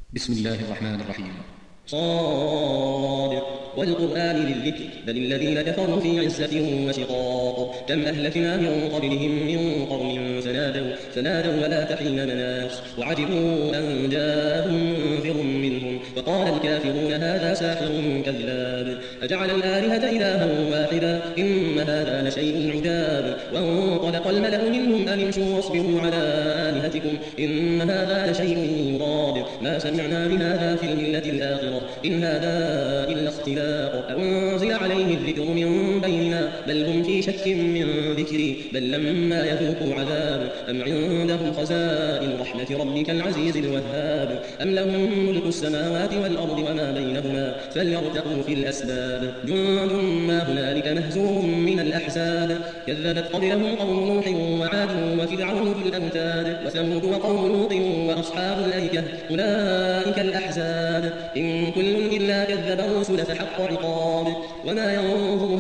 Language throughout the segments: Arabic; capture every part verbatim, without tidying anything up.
بسم الله الرحمن الرحيم. صاد والقرآن للذكر بل الذين كفروا في عزة وشقاق كم أهلكنا من قبلهم من قرن فنادوا, فنادوا ولا تحين مناص وعجبوا أن جاءهم منذر منهم وقال الكافرون هذا ساحر كذاب أجعل الآلهة إلها واحدا إن هذا لشيء عجاب وانطلق الملأ منهم أن امشوا واصبروا على آلهتكم إن هذا لشيء يراد ما سمعنا بهذا في الملة الآخرة إن هذا إلا اختلاق أنزل عليه الذكر من بيننا بل هم في شك من ذكري بل لما يذوقوا عذاب أم عندهم خزائن رحمة ربك العزيز الوهاب أم لهم ملك السماوات والأرض وما بينهما فليرتقوا في الأسباب جند ما هنالك مهزوم من الأحزاب كذبت قبلهم قوم نوح وعاد وفرعون في الأوتاد وثمود وقوم لوط وأصحاب الأيكة أولئك الأحزاب إن كل إلا كذب الرسل فحق عقاب وما ينظر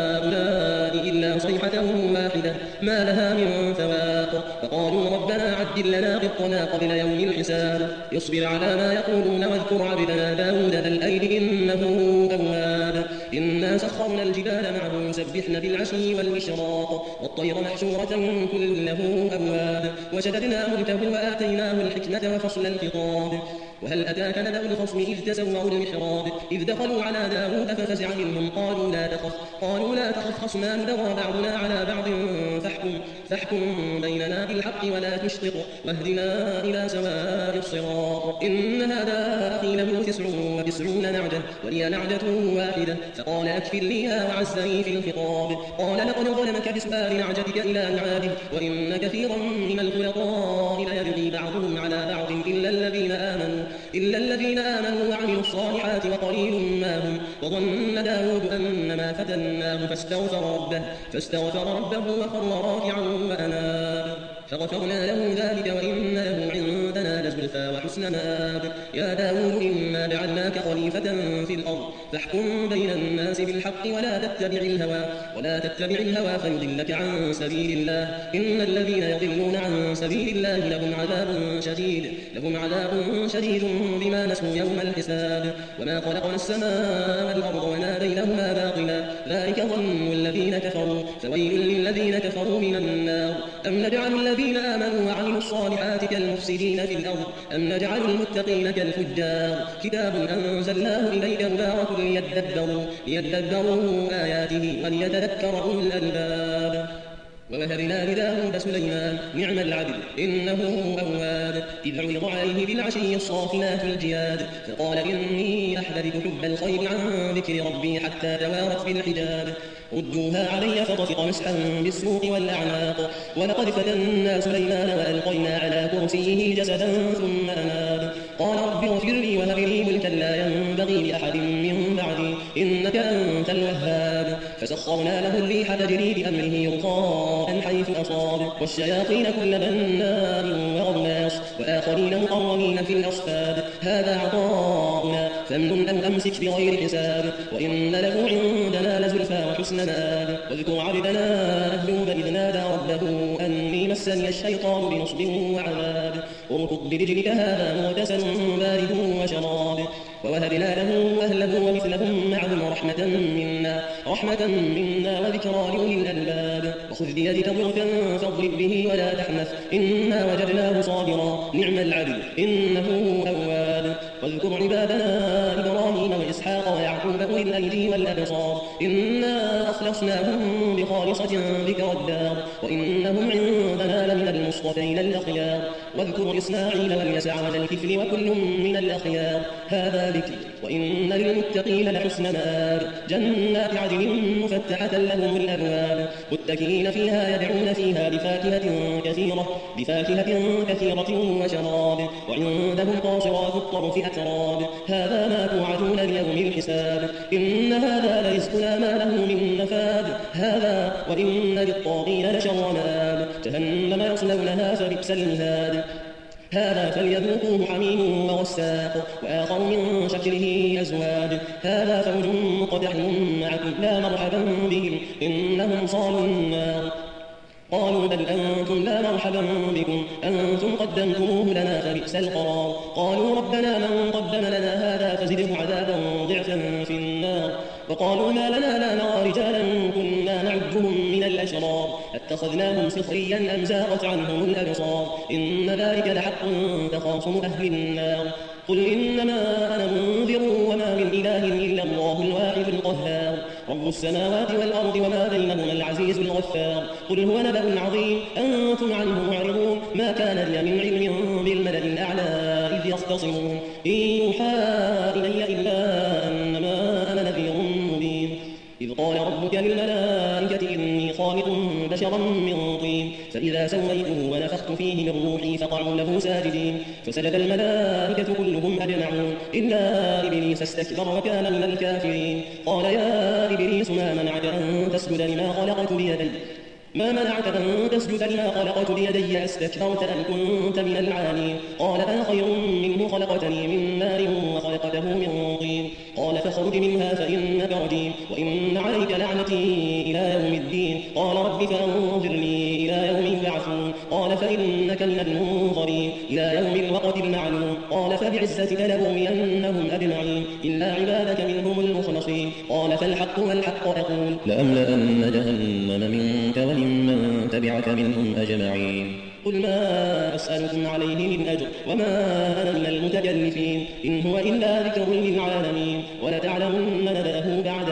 هؤلاء إلا صيحة واحدة ما لها من فواق فقالوا ربنا عجل لنا قطنا قبل يوم الحساب يصبر على ما يقولون واذكر عبدنا داود ذا الأيد إنه أواب إنا سخرنا الجبال معه يسبحن بالعشي والإشراق والطير محشورة كل له أواب وشددنا ملكه وآتيناه الحكمة وفصل الخطاب وهل أتاك نبأ الخصم إذ تسوروا المحراب إذ دخلوا على داود ففزع منهم قالوا لا تخف قالوا لا تخف خصمان بغى بعضنا على بعض فاحكم, فاحكم بيننا بالحق ولا تشطط واهدنا إلى سواء الصراط إن هذا أخي له تسع وتسعون نعجة ولي نعجة واحدة فقال أكفلنيها وعزني في الخطاب قال لقد ظلمك بسؤال نعجتك إلى نعاده وإن كثيرا من الخلطاء ليبغي بعضهم على بعض إلا الذين آمنوا إلا الذين آمنوا وعملوا الصالحات وقليل ما هم وظن داود أنما فتناه فاستغفر ربه, فاستغفر ربه وخر راكعا وأناب فغفرنا له ذلك وإن له عندنا لزلفى وحسن مآب يا داود إنا جعلناك خليفة في الأرض فاحكم بين الناس بالحق ولا تتبع الهوى ولا تتبع الهوى فيضلك عن سبيل الله إن الذين يضلون عن سبيل الله لهم عذاب شديد لهم عذاب شديد بما نسوا يوم الحساب وما خلقنا السماء والأرض وما بينهما باطلا ذلك ظن الذين كفروا فويل للذين كفروا من النار أم نجعل الذين آمنوا وعملوا الصالحات كالمفسدين في الأرض أم نجعل المتقين كالفجار كتاب أنزلناه إليك مبارك ليدبروا, ليدبروا آياته وليتذكر أولو الألباب ووهبنا لداود سليمان نعم العبد إنه أواب إذ عرض عليه بالعشي الصافنات الجياد فقال إني أحببت حب الخير عن ذكر ربي حتى توارت بالحجاب ردوها علي فطفق مسحا بالسوق والأعناق ولقد فتنا سليمان وألقينا على كرسيه جسدا ثم أناب قال رب اغفر لي وهب لي ملكا لا ينبغي لأحد من بعدي إنك أنت الوهاب فسخرنا له الريح تجري بأمره رخاء حيث أصاب والشياطين كل بناء وغواص وآخرين مقرنين في الأصفاد هذا عطاؤنا فامنن أو أمسك بغير حساب وإن له عندنا لزلفى وحسن مآب واذكر عبدنا أيوب إذ نادى ربه أني مسني الشيطان بنصب وعذاب اركض برجلك هذا مغتسل بارد وشراب ووهبنا له أهله ومثلهم معهم رحمة منا رحمة منا وذكرى لأولي الألباب وخذ بيدك ضغثا فاضرب به ولا تحنث إنا وجدناه صابرا نعم العبد إنه أواب واذكر عبادنا إبراهيم وإسحاق ويعقوب أولي الأيدي والأبصار إنا أخلصناهم بخالصة ذكر الدار وإنهم عندنا لمن المصطفين الأخيار واذكر إسماعيل واليسع وذا الكفل وكل من الأخيار هذا ذكر وإن للمتقين لحسن مآب جنات عدن مفتحة لهم الأبواب متكئين فيها يدعون فيها بفاكهة كثيرة بفاكهة كثيرة وشراب وعندهم قاصرات الطرف أتراب هذا ما توعدون ليوم الحساب إن هذا لرزقنا ما له من نفاد هذا وإن للطاغين لشر مآب جهنم يصلونها فبئس المهاد هذا فليذوقوه حميم وغساق وآخر من شكله أزواج هذا فوج مقتحم معكم لا مرحبا بهم إنهم صالوا النار قالوا بل أنتم لا مرحبا بكم أنتم قدمتموه لنا فبئس القرار قالوا ربنا من قدم لنا هذا فزده عذابا ضعفا في النار وقالوا ما لنا لا نرى رجالا كنا نعدهم من الأشرار اتخذناهم سخريا أم زاغت عنهم الأبصار إن ذلك لحق تخاصم أهل النار قل إنما أنا منذر وما من إله إلا الله الواحد القهار رب السماوات والأرض وما بينهما العزيز الغفار قل هو نبأ عظيم أنتم عنه معرضون ما كان لي من علم بالملأ الأعلى إذ يختصمون إن يوحى إلي إلا أنما أنا نذير مبين إذ قال ربك للملائكة إني خالق بشرا من طين فإذا سويته ونفخت فيه من روحي فقعوا له ساجدين فسجد الملائكة كلهم أجمعون إلا إبليس استكبر وكان من الكافرين قال يا إبليس ما منعك أن تسجد لما خلقت بيدي ما منعك أن تسجد لما خلقت بيدي أستكبرت أم كنت من العالين قال أنا خير منه خلقتني من نار وخلقته من طين قال فاخرج منها فإنك رجيم وإن عليك لعنتي إلى يوم الدين قال رب فأنظرني إلى يوم يبعثون قال فإنك من المنظرين إلى يوم الوقت المعلوم قال فبعزتك لأغوينهم أجمعين إلا عبادك منهم المخلصين قال فالحق والحق أقول لأملأن جهنم منك وممن تبعك منهم أجمعين قل ما أسألكم عليه من أجر وما أنا من المتكلفين إن هو إلا ذكر للعالمين ولتعلمن نبأه بعد